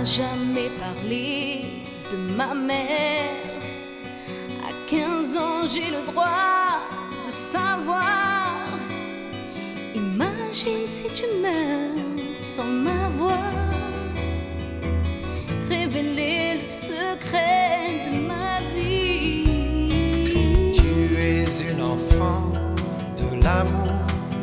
m'a jamais parlé de ma mère. À 15 ans, j'ai le droit de savoir. Imagine si tu meurs sans m'avoir révélé le secret de ma vie. Tu es une enfant de l'amour.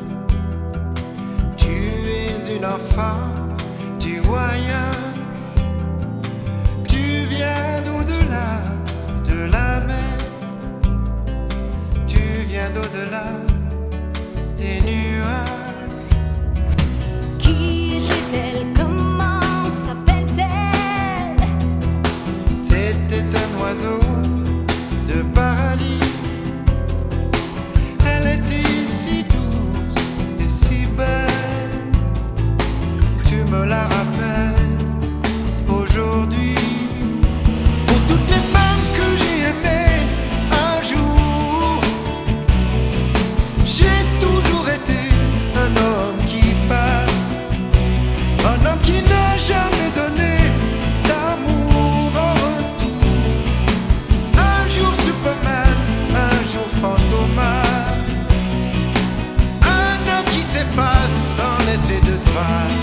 Tu es une enfant du voyage. Tu viens d'au-delà de la mer. Tu viens d'au-delà des nuages. Qui était-elle? Comment s'appelle-t-elle? C'était un oiseau de paradis. Elle était si douce et si belle. Tu me la rappelles aujourd'hui. Pour toutes les femmes que j'ai aimées un jour, j'ai toujours été un homme qui passe, un homme qui n'a jamais donné d'amour en retour. Un jour Superman, un jour Fantomas, un homme qui s'efface sans laisser de traces.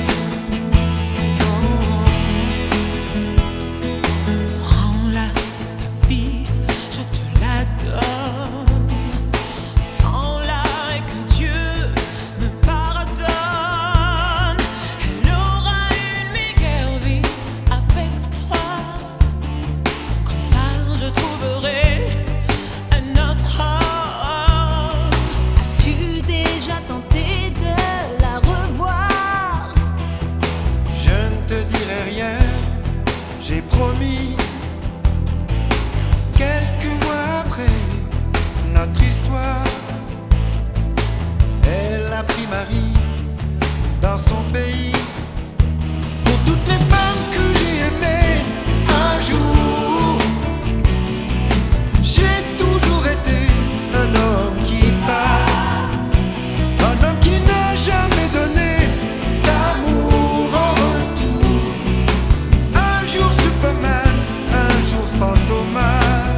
Prends-la, c'est ta fille, je te la donne. Prends-la et que Dieu me pardonne. Elle aura une meilleure vie avec toi. Comme ça, je trouverai un autre homme. As-tu déjà tenté de la revoir? Je ne te dirai rien, j'ai promis. Quelques mois après notre histoire, elle a pris Marie dans son pays. Pour toutes les femmes que j'ai aimées un jour, j'ai toujours été un homme qui passe, un homme qui n'a jamais donné d'amour en retour. Un jour Superman, un jour Fantomas,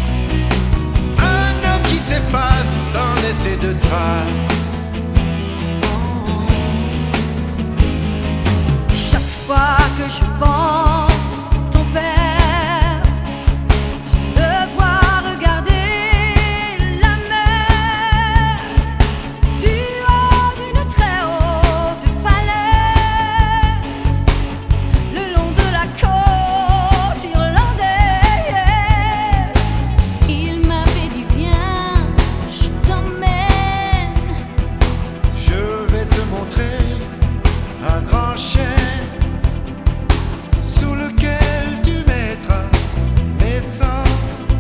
un homme qui s'efface sans laisser de traces. Chaque fois que je pense à ton père, je le vois regarder la mer du haut d'une très haute falaise, le long de la côte irlandaise. Il m'avait dit viens, je t'emmène. Je vais te montrer un grand chêne sous lequel tu mettras naissance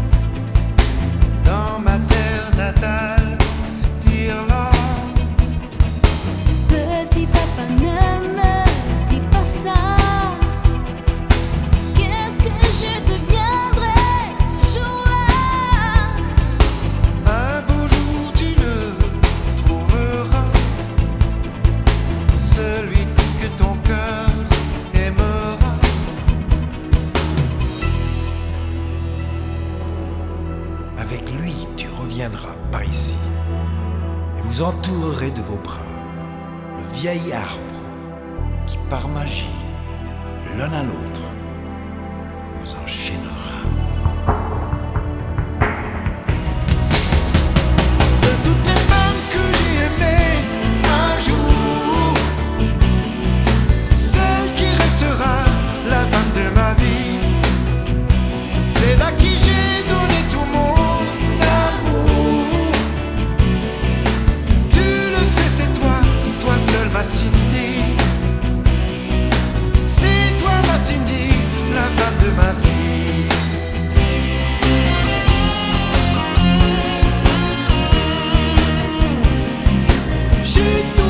dans ma terre natale d'Irlande. Petit papa, ne me dis pas ça. Qu'est-ce que je deviendrai ce jour-là? Un beau jour tu le trouveras, celui que ton cœur aimera. Avec lui tu reviendras par ici et vous entourerez de vos bras le vieil arbre qui par magie l'un à l'autre vous enchaînera. De toutes les femmes que j'ai aimées un jour, celle qui restera la femme de ma vie, c'est là qui j'ai donné tout mon amour. Tu le sais, c'est toi, toi seul ma Cindy. C'est toi ma Cindy, la femme de ma vie. J'ai